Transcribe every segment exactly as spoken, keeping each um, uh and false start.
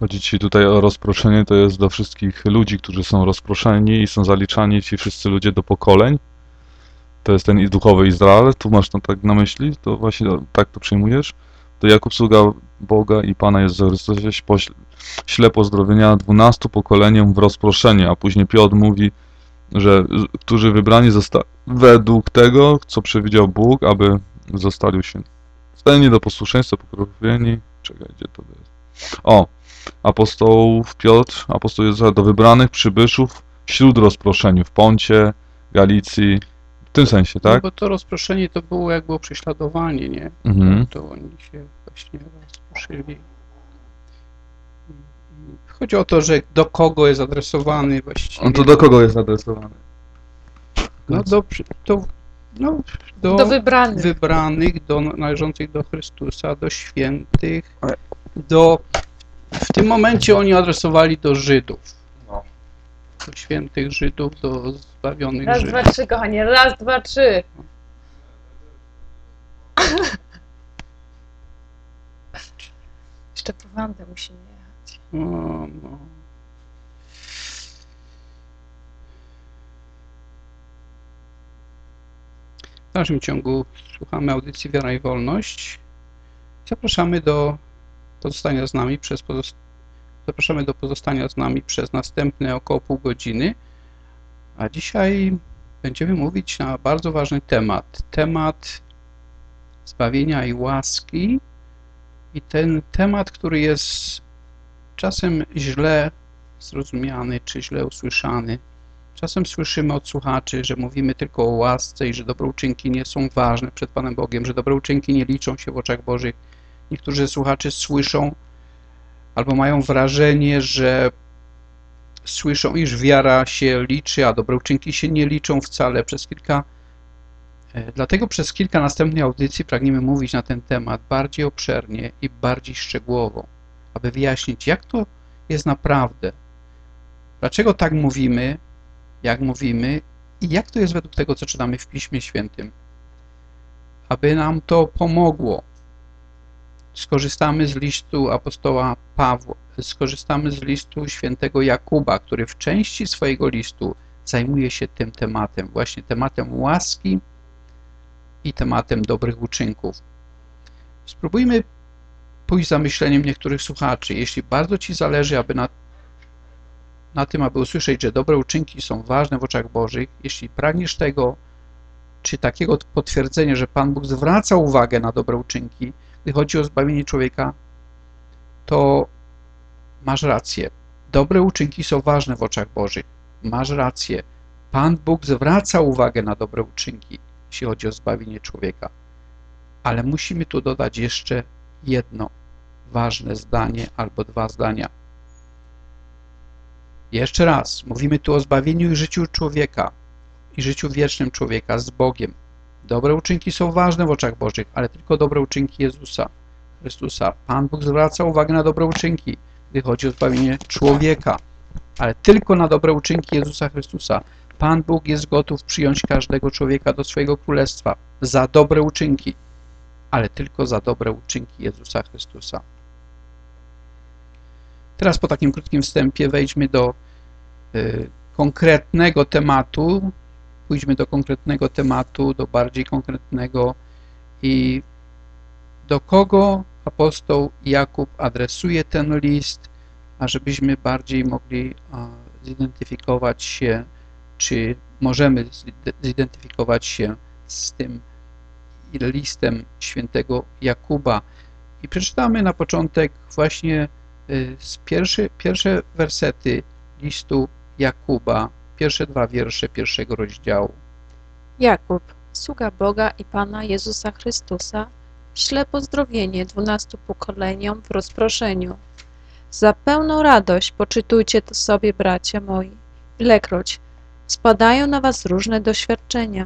Chodzi ci tutaj o rozproszenie, to jest do wszystkich ludzi, którzy są rozproszeni i są zaliczani ci wszyscy ludzie do pokoleń. To jest ten i duchowy Izrael, tu masz to tak na myśli, to właśnie tak to przyjmujesz. To Jakub, sługa Boga i Pana Jezusa Chrystusa, pośle- śle pozdrowienia dwunastu pokoleniom w rozproszenie, a później Piotr mówi, że którzy wybrani zostali według tego, co przewidział Bóg, aby zostali uświęceni. Stanie do posłuszeństwa, poprawieni. Czekaj, gdzie to jest? O, apostołów Piotr, apostoł Jezusa do wybranych przybyszów wśród rozproszeni w Poncie, Galicji, w tym sensie, No tak? bo to rozproszenie to było jak było prześladowanie, nie? Mhm. To, to oni się właśnie rozproszyli. Chodzi o to, że do kogo jest adresowany właściwie. On to do kogo jest adresowany? No do, do, no, do, Do wybranych. wybranych, do należących do Chrystusa, do świętych, do... W tym momencie oni adresowali do Żydów. No. Do świętych Żydów, do zbawionych Raz, Żydów. dwa, trzy, kochanie. Raz, dwa, trzy. Jeszcze po wandę musimy jechać. O, no. W dalszym ciągu słuchamy audycji Wiara i Wolność. Zapraszamy do pozostania z nami przez pozost... Zapraszamy do pozostania z nami przez następne około pół godziny. A dzisiaj będziemy mówić na bardzo ważny temat. Temat zbawienia i łaski. I ten temat, który jest czasem źle zrozumiany, czy źle usłyszany. Czasem słyszymy od słuchaczy, że mówimy tylko o łasce i że dobrouczynki nie są ważne przed Panem Bogiem, że dobrouczynki nie liczą się w oczach Bożych. Niektórzy słuchacze słyszą albo mają wrażenie, że słyszą, iż wiara się liczy, a dobrouczynki się nie liczą wcale. Przez kilka, dlatego przez kilka następnych audycji pragniemy mówić na ten temat bardziej obszernie i bardziej szczegółowo, aby wyjaśnić, jak to jest naprawdę, dlaczego tak mówimy, jak mówimy i jak to jest według tego, co czytamy w Piśmie Świętym. Aby nam to pomogło, skorzystamy z listu apostoła Pawła, skorzystamy z listu świętego Jakuba, który w części swojego listu zajmuje się tym tematem, właśnie tematem łaski i tematem dobrych uczynków. Spróbujmy pójść za myśleniem niektórych słuchaczy. Jeśli bardzo Ci zależy, aby na, na tym, aby usłyszeć, że dobre uczynki są ważne w oczach Bożych, jeśli pragniesz tego, czy takiego potwierdzenia, że Pan Bóg zwraca uwagę na dobre uczynki, gdy chodzi o zbawienie człowieka, to masz rację. Dobre uczynki są ważne w oczach Bożych. Masz rację. Pan Bóg zwraca uwagę na dobre uczynki, jeśli chodzi o zbawienie człowieka. Ale musimy tu dodać jeszcze jedno ważne zdanie albo dwa zdania. Jeszcze raz, mówimy tu o zbawieniu i życiu człowieka i życiu wiecznym człowieka z Bogiem. Dobre uczynki są ważne w oczach Bożych, ale tylko dobre uczynki Jezusa Chrystusa. Pan Bóg zwraca uwagę na dobre uczynki, gdy chodzi o zbawienie człowieka, ale tylko na dobre uczynki Jezusa Chrystusa. Pan Bóg jest gotów przyjąć każdego człowieka do swojego królestwa za dobre uczynki, ale tylko za dobre uczynki Jezusa Chrystusa. Teraz po takim krótkim wstępie wejdźmy do y, konkretnego tematu, pójdźmy do konkretnego tematu, do bardziej konkretnego i do kogo apostoł Jakub adresuje ten list, ażebyśmy bardziej mogli a, zidentyfikować się, czy możemy zidentyfikować się z tym listem świętego Jakuba. I przeczytamy na początek właśnie y, z pierwszy, pierwsze wersety listu Jakuba, pierwsze dwa wiersze pierwszego rozdziału. Jakub, sługa Boga i Pana Jezusa Chrystusa, śle pozdrowienie dwunastu pokoleniom w rozproszeniu. Za pełną radość poczytujcie to sobie, bracia moi, ilekroć spadają na was różne doświadczenia.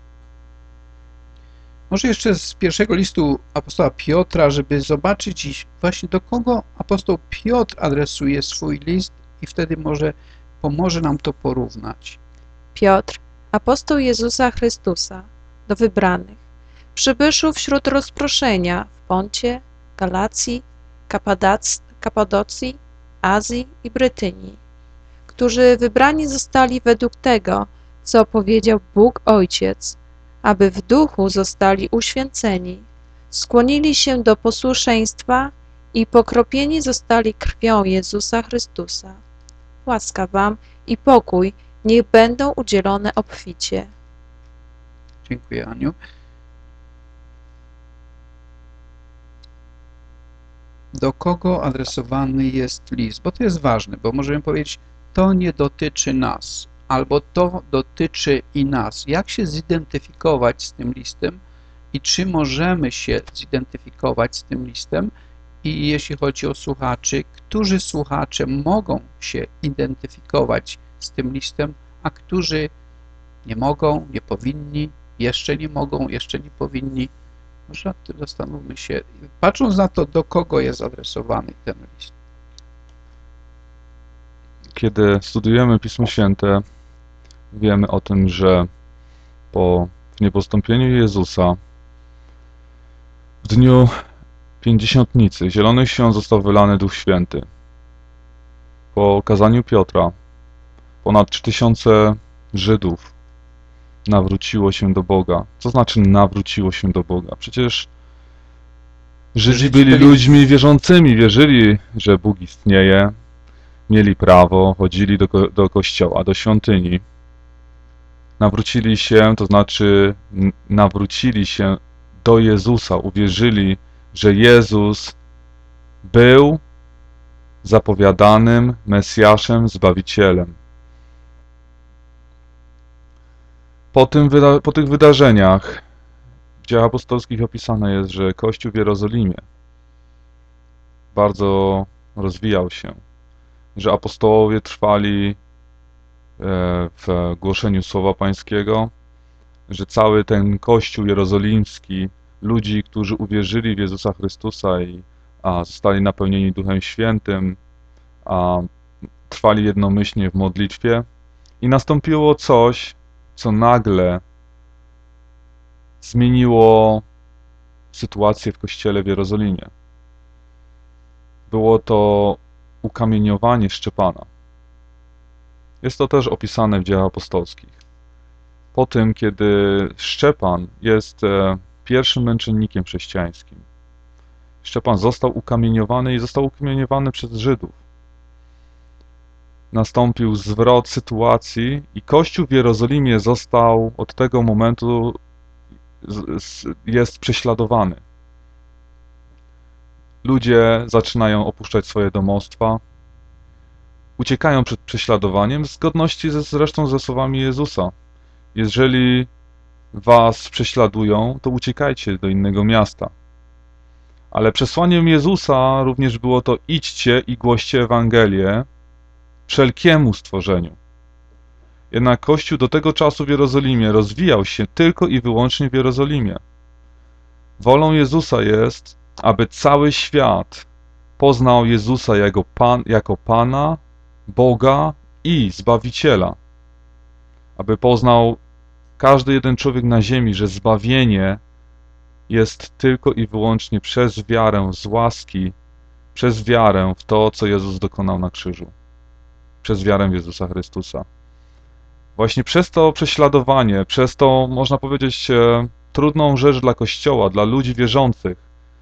Może jeszcze z pierwszego listu apostoła Piotra, żeby zobaczyć właśnie do kogo apostoł Piotr adresuje swój list i wtedy może pomoże nam to porównać. Piotr, apostoł Jezusa Chrystusa, do wybranych, przybyszów wśród rozproszenia w Poncie, Galacji, Kapadac, Kapadocji, Azji i Brytynii, którzy wybrani zostali według tego, co powiedział Bóg Ojciec, aby w duchu zostali uświęceni, skłonili się do posłuszeństwa i pokropieni zostali krwią Jezusa Chrystusa. Łaska wam i pokój niech będą udzielone obficie. Dziękuję, Aniu. Do kogo adresowany jest list? Bo to jest ważne, bo możemy powiedzieć, to nie dotyczy nas, albo to dotyczy i nas. Jak się zidentyfikować z tym listem i czy możemy się zidentyfikować z tym listem? I jeśli chodzi o słuchaczy, którzy słuchacze mogą się identyfikować z tym listem, a którzy nie mogą, nie powinni, jeszcze nie mogą, jeszcze nie powinni. Może nad tym zastanówmy się, patrząc na to, do kogo jest adresowany ten list. Kiedy studujemy Pismo Święte, wiemy o tym, że po niepostąpieniu Jezusa w dniu Pięćdziesiątnicy Zielonych Świąt został wylany Duch Święty. Po kazaniu Piotra ponad trzy tysiące Żydów nawróciło się do Boga. Co znaczy nawróciło się do Boga? Przecież Żydzi byli ludźmi wierzącymi, wierzyli, że Bóg istnieje, mieli prawo, chodzili do, ko do kościoła, do świątyni. Nawrócili się, to znaczy nawrócili się do Jezusa, uwierzyli, że Jezus był zapowiadanym Mesjaszem, Zbawicielem. Po, tym po tych wydarzeniach w dziejach apostolskich opisane jest, że Kościół w Jerozolimie bardzo rozwijał się, że apostołowie trwali w głoszeniu Słowa Pańskiego, że cały ten Kościół jerozolimski, ludzi, którzy uwierzyli w Jezusa Chrystusa i a, zostali napełnieni Duchem Świętym, a, trwali jednomyślnie w modlitwie i nastąpiło coś, co nagle zmieniło sytuację w Kościele w Jerozolimie. Było to ukamieniowanie Szczepana. Jest to też opisane w dziejach apostolskich. Po tym, kiedy Szczepan jest e, pierwszym męczennikiem chrześcijańskim, Szczepan został ukamieniowany i został ukamieniowany przez Żydów. Nastąpił zwrot sytuacji i Kościół w Jerozolimie został od tego momentu z, z, jest prześladowany. Ludzie zaczynają opuszczać swoje domostwa, uciekają przed prześladowaniem w zgodności ze, zresztą ze słowami Jezusa. Jeżeli was prześladują, to uciekajcie do innego miasta. Ale przesłaniem Jezusa również było to: idźcie i głoście Ewangelię wszelkiemu stworzeniu. Jednak Kościół do tego czasu w Jerozolimie rozwijał się tylko i wyłącznie w Jerozolimie. Wolą Jezusa jest, aby cały świat poznał Jezusa jako, Pan, jako Pana, Boga i Zbawiciela. Aby poznał każdy jeden człowiek na ziemi, że zbawienie jest tylko i wyłącznie przez wiarę z łaski, przez wiarę w to, co Jezus dokonał na krzyżu. Przez wiarę w Jezusa Chrystusa. Właśnie przez to prześladowanie, przez to, można powiedzieć, e, trudną rzecz dla Kościoła, dla ludzi wierzących,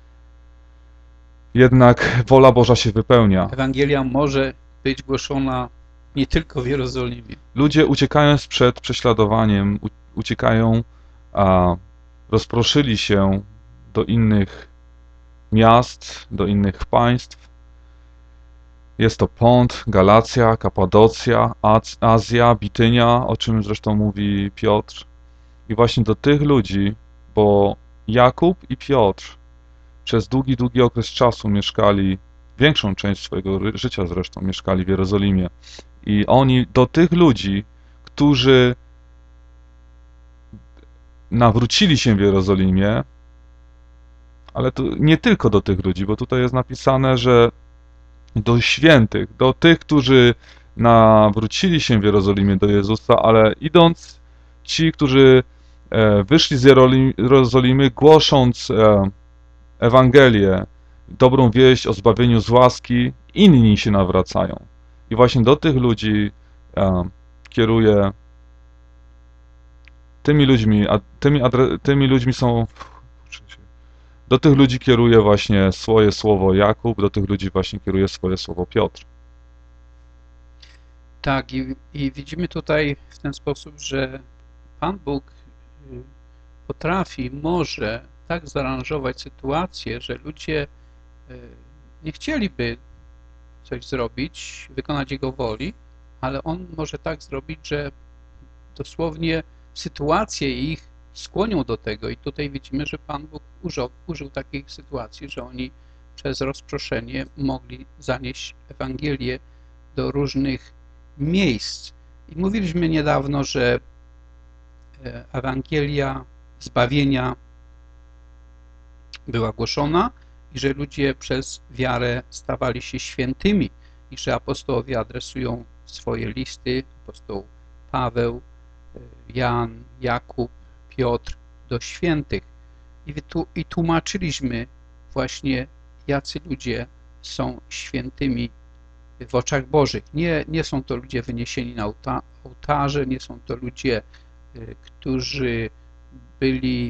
jednak wola Boża się wypełnia. Ewangelia może być głoszona nie tylko w Jerozolimie. Ludzie, uciekając przed prześladowaniem, uciekają, a rozproszyli się do innych miast, do innych państw. Jest to Pont, Galacja, Kapadocja, Azja, Bitynia, o czym zresztą mówi Piotr. I właśnie do tych ludzi, bo Jakub i Piotr przez długi, długi okres czasu mieszkali, większą część swojego życia zresztą mieszkali w Jerozolimie. I oni do tych ludzi, którzy nawrócili się w Jerozolimie, ale to nie tylko do tych ludzi, bo tutaj jest napisane, że do świętych, do tych, którzy nawrócili się w Jerozolimie do Jezusa, ale idąc, ci, którzy wyszli z Jerozolimy, głosząc Ewangelię, dobrą wieść o zbawieniu z łaski, inni się nawracają. I właśnie do tych ludzi e, kieruje tymi ludźmi, a tymi, adre, tymi ludźmi są, do tych ludzi kieruje właśnie swoje słowo Jakub, do tych ludzi właśnie kieruje swoje słowo Piotr. Tak, i, i widzimy tutaj w ten sposób, że Pan Bóg y, potrafi, może tak zaaranżować sytuację, że ludzie y, nie chcieliby coś zrobić, wykonać Jego woli, ale On może tak zrobić, że dosłownie sytuacje ich skłonią do tego i tutaj widzimy, że Pan Bóg użył, użył takiej sytuacji, że oni przez rozproszenie mogli zanieść Ewangelię do różnych miejsc. I mówiliśmy niedawno, że Ewangelia zbawienia była głoszona i że ludzie przez wiarę stawali się świętymi i że apostołowie adresują swoje listy, apostoł Paweł, Jan, Jakub, Piotr do świętych. I, wytu, i tłumaczyliśmy właśnie, jacy ludzie są świętymi w oczach Bożych. Nie, nie są to ludzie wyniesieni na ołta, ołtarze, nie są to ludzie, y, którzy byli,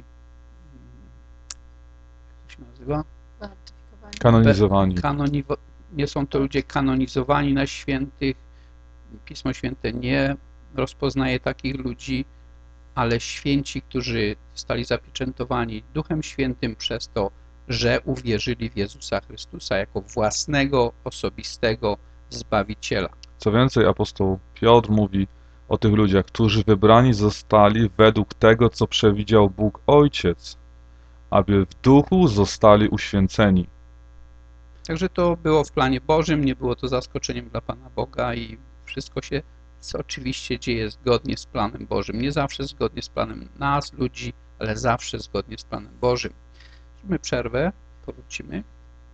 jak to się nazywa? Beatyfikowani. Kanonizowani. Kanoniwo, nie są to ludzie kanonizowani na świętych. Pismo Święte nie rozpoznaje takich ludzi, ale święci, którzy zostali zapieczętowani Duchem Świętym przez to, że uwierzyli w Jezusa Chrystusa jako własnego, osobistego Zbawiciela. Co więcej, apostoł Piotr mówi o tych ludziach, którzy wybrani zostali według tego, co przewidział Bóg Ojciec, aby w duchu zostali uświęceni. Także to było w planie Bożym, nie było to zaskoczeniem dla Pana Boga i wszystko się co oczywiście dzieje zgodnie z planem Bożym. Nie zawsze zgodnie z planem nas, ludzi, ale zawsze zgodnie z planem Bożym. Zróbmy przerwę, powrócimy.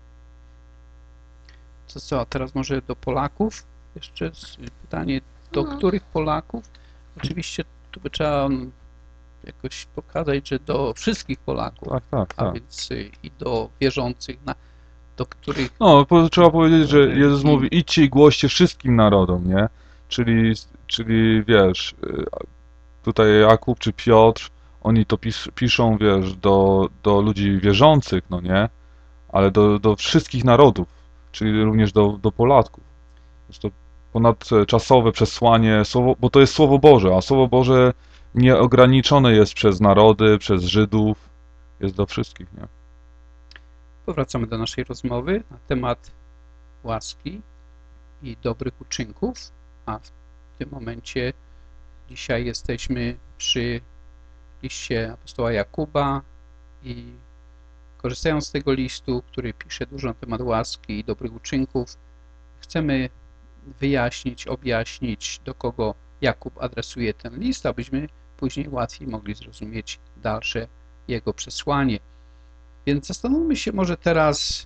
To co, teraz może do Polaków? Jeszcze pytanie, do Mhm. których Polaków? Oczywiście tu by trzeba jakoś pokazać, że do wszystkich Polaków, Tak, tak, a tak. więc i do wierzących, na, do których No, po, trzeba powiedzieć, że Jezus I- mówi, idźcie i głoście wszystkim narodom, nie? Czyli, czyli wiesz, y, tutaj Jakub czy Piotr, oni to pis, piszą, wiesz, do, do ludzi wierzących, no nie? Ale do, do wszystkich narodów, czyli również do, do Polaków. Jest to ponadczasowe przesłanie, słowo, bo to jest Słowo Boże, a Słowo Boże nieograniczone jest przez narody, przez Żydów, jest do wszystkich, nie? Powracamy do naszej rozmowy na temat łaski i dobrych uczynków, a w tym momencie dzisiaj jesteśmy przy liście apostoła Jakuba i korzystając z tego listu, który pisze dużo na temat łaski i dobrych uczynków, chcemy wyjaśnić, objaśnić, do kogo Jakub adresuje ten list, abyśmy później łatwiej mogli zrozumieć dalsze jego przesłanie. Więc zastanówmy się może teraz,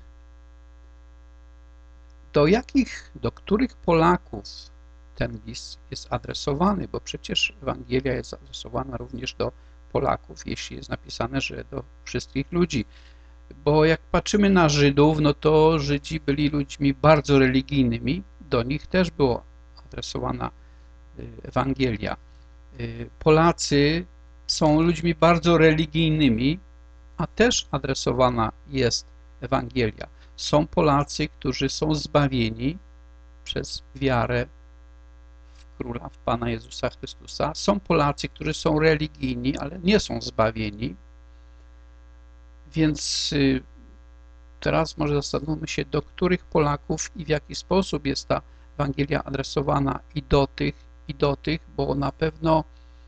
do jakich, do których Polaków ten list jest adresowany, bo przecież Ewangelia jest adresowana również do Polaków, jeśli jest napisane, że do wszystkich ludzi. Bo jak patrzymy na Żydów, no to Żydzi byli ludźmi bardzo religijnymi, do nich też była adresowana Ewangelia. Polacy są ludźmi bardzo religijnymi, a też adresowana jest Ewangelia. Są Polacy, którzy są zbawieni przez wiarę w Króla, w Pana Jezusa Chrystusa. Są Polacy, którzy są religijni, ale nie są zbawieni. Więc teraz może zastanówmy się, do których Polaków i w jaki sposób jest ta Ewangelia adresowana i do tych, i do tych, bo na pewno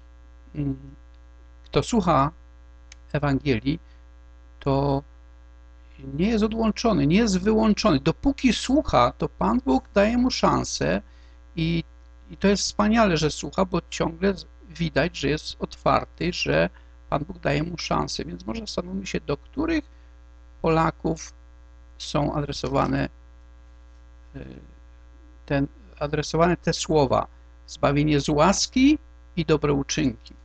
kto słucha Ewangelii, to nie jest odłączony, nie jest wyłączony. Dopóki słucha, to Pan Bóg daje mu szansę i, i to jest wspaniale, że słucha, bo ciągle widać, że jest otwarty, że Pan Bóg daje mu szansę. Więc może zastanówmy się, do których Polaków są adresowane, ten, adresowane te słowa: zbawienie z łaski i dobre uczynki.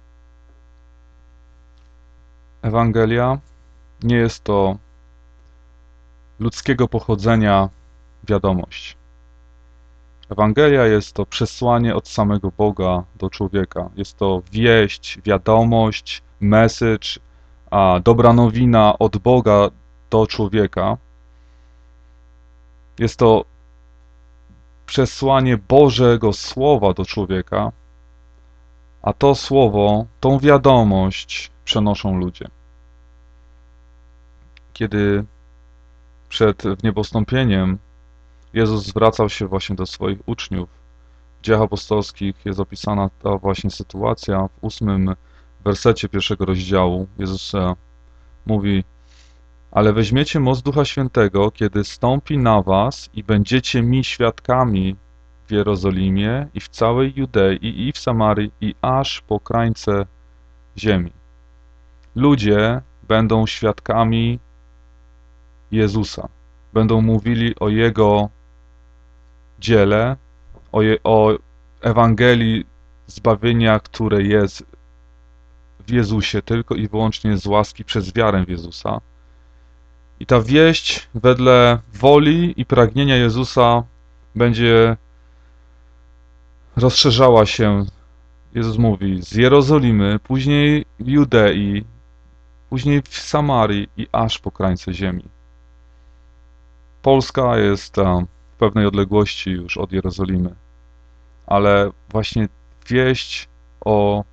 Ewangelia nie jest to ludzkiego pochodzenia wiadomość. Ewangelia jest to przesłanie od samego Boga do człowieka. Jest to wieść, wiadomość, message, a dobra nowina od Boga do człowieka. Jest to przesłanie Bożego Słowa do człowieka, a to Słowo, tą wiadomość przenoszą ludzie. Kiedy przed wniebostąpieniem Jezus zwracał się właśnie do swoich uczniów, w Dziejach Apostolskich jest opisana ta właśnie sytuacja. W ósmym wersecie pierwszego rozdziału Jezus mówi: ale weźmiecie moc Ducha Świętego, kiedy stąpi na was i będziecie mi świadkami w Jerozolimie i w całej Judei i w Samarii i aż po krańce ziemi. Ludzie będą świadkami Jezusa. Będą mówili o Jego dziele, o, je, o Ewangelii zbawienia, które jest w Jezusie, tylko i wyłącznie z łaski przez wiarę w Jezusa. I ta wieść wedle woli i pragnienia Jezusa będzie rozszerzała się, Jezus mówi, z Jerozolimy, później w Judei, później w Samarii i aż po krańce ziemi. Polska jest w pewnej odległości już od Jerozolimy, ale właśnie wieść o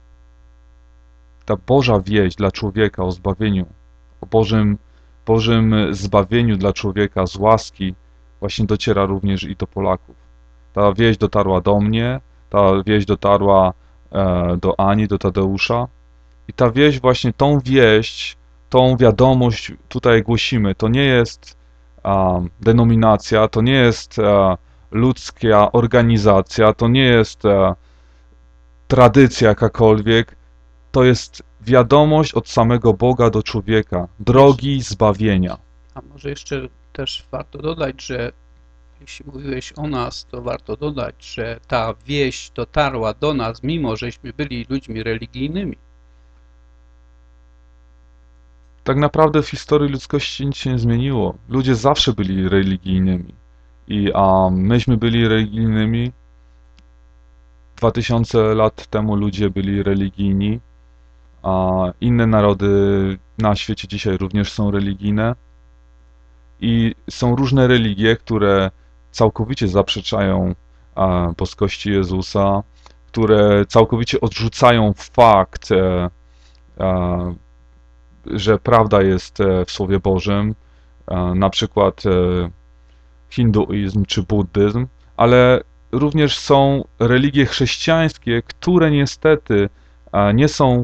ta Boża wieść dla człowieka o zbawieniu, o Bożym, Bożym zbawieniu dla człowieka z łaski właśnie dociera również i do Polaków. Ta wieść dotarła do mnie, ta wieść dotarła e, do Ani, do Tadeusza i ta wieść, właśnie tą wieść, tą wiadomość tutaj głosimy. To nie jest a, denominacja, to nie jest a, ludzka organizacja, to nie jest a, tradycja jakakolwiek, to jest wiadomość od samego Boga do człowieka, drogi zbawienia. A może jeszcze też warto dodać, że jeśli mówiłeś o nas, to warto dodać, że ta wieść dotarła do nas, mimo żeśmy byli ludźmi religijnymi. Tak naprawdę w historii ludzkości nic się nie zmieniło. Ludzie zawsze byli religijnymi. I a myśmy byli religijnymi. Dwa tysiące lat temu ludzie byli religijni, a inne narody na świecie dzisiaj również są religijne. I są różne religie, które całkowicie zaprzeczają a, boskości Jezusa, które całkowicie odrzucają fakt, e, e, że prawda jest w Słowie Bożym, na przykład hinduizm czy buddyzm, ale również są religie chrześcijańskie, które niestety nie są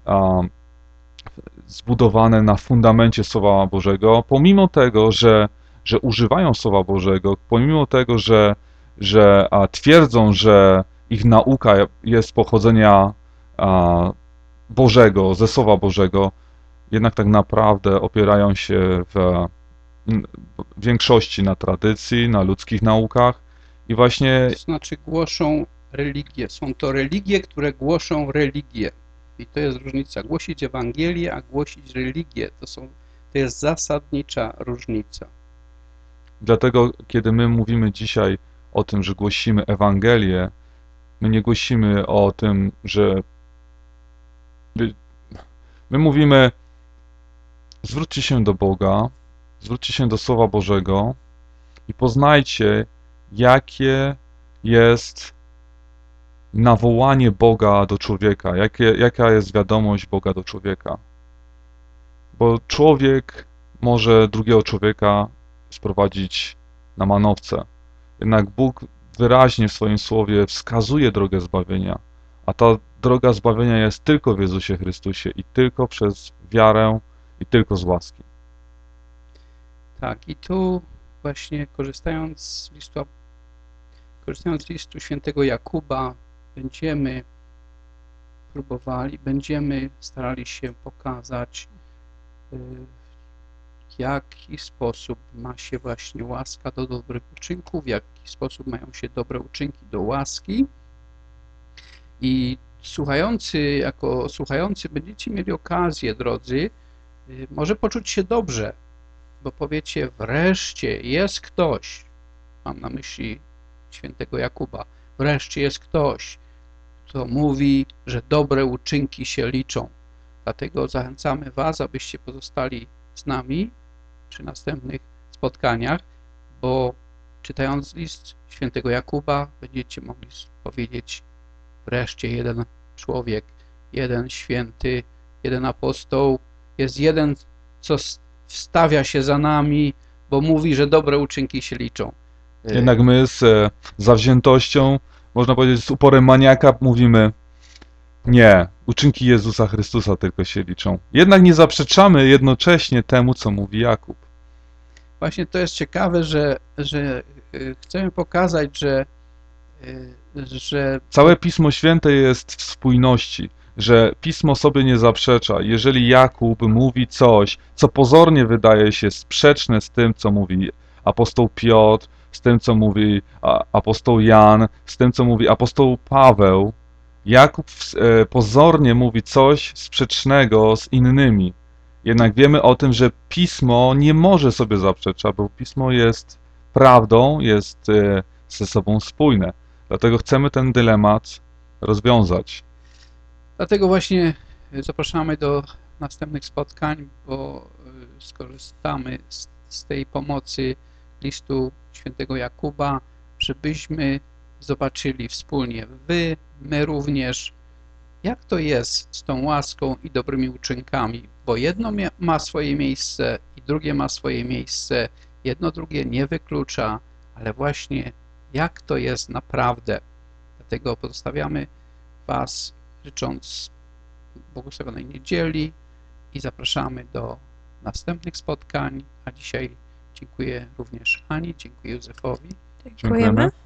zbudowane na fundamencie Słowa Bożego, pomimo tego, że, że używają Słowa Bożego, pomimo tego, że, że twierdzą, że ich nauka jest pochodzenia Bożego, ze Słowa Bożego, jednak tak naprawdę opierają się w większości na tradycji, na ludzkich naukach i właśnie... To znaczy głoszą religię. Są to religie, które głoszą religię. I to jest różnica. Głosić Ewangelię, a głosić religię. To, są, to jest zasadnicza różnica. Dlatego, kiedy my mówimy dzisiaj o tym, że głosimy Ewangelię, my nie głosimy o tym, że... My mówimy: zwróćcie się do Boga, zwróćcie się do Słowa Bożego i poznajcie, jakie jest nawołanie Boga do człowieka, jakie, jaka jest wiadomość Boga do człowieka. Bo człowiek może drugiego człowieka sprowadzić na manowce. Jednak Bóg wyraźnie w swoim Słowie wskazuje drogę zbawienia, a ta droga zbawienia jest tylko w Jezusie Chrystusie i tylko przez wiarę i tylko z łaski. Tak, i tu właśnie korzystając z listu, korzystając z listu świętego Jakuba, będziemy próbowali, będziemy starali się pokazać, w jaki sposób ma się właśnie łaska do dobrych uczynków, w jaki sposób mają się dobre uczynki do łaski. I słuchający, jako słuchający będziecie mieli okazję, drodzy, może poczuć się dobrze, bo powiecie, wreszcie jest ktoś, mam na myśli świętego Jakuba, wreszcie jest ktoś, kto mówi, że dobre uczynki się liczą. Dlatego zachęcamy Was, abyście pozostali z nami przy następnych spotkaniach, bo czytając list świętego Jakuba będziecie mogli powiedzieć, wreszcie jeden człowiek, jeden święty, jeden apostoł, jest jeden, co wstawia się za nami, bo mówi, że dobre uczynki się liczą. Jednak my z e, zawziętością, można powiedzieć z uporem maniaka mówimy, nie, uczynki Jezusa Chrystusa tylko się liczą. Jednak nie zaprzeczamy jednocześnie temu, co mówi Jakub. Właśnie to jest ciekawe, że, że y, chcemy pokazać, że, y, że Całe Pismo Święte jest w spójności, że Pismo sobie nie zaprzecza. Jeżeli Jakub mówi coś, co pozornie wydaje się sprzeczne z tym, co mówi apostoł Piotr, z tym, co mówi a, apostoł Jan, z tym, co mówi apostoł Paweł, Jakub e, pozornie mówi coś sprzecznego z innymi. Jednak wiemy o tym, że Pismo nie może sobie zaprzeczać, bo Pismo jest prawdą, jest e, ze sobą spójne. Dlatego chcemy ten dylemat rozwiązać. Dlatego właśnie zapraszamy do następnych spotkań, bo y, skorzystamy z, z tej pomocy listu świętego Jakuba, żebyśmy zobaczyli wspólnie, wy, my również, jak to jest z tą łaską i dobrymi uczynkami, bo jedno mia- ma swoje miejsce i drugie ma swoje miejsce, jedno drugie nie wyklucza, ale właśnie jak to jest naprawdę. Dlatego pozostawiamy Was, życząc błogosławionej niedzieli i zapraszamy do następnych spotkań, a dzisiaj dziękuję również Ani, dziękuję Józefowi. Dziękujemy.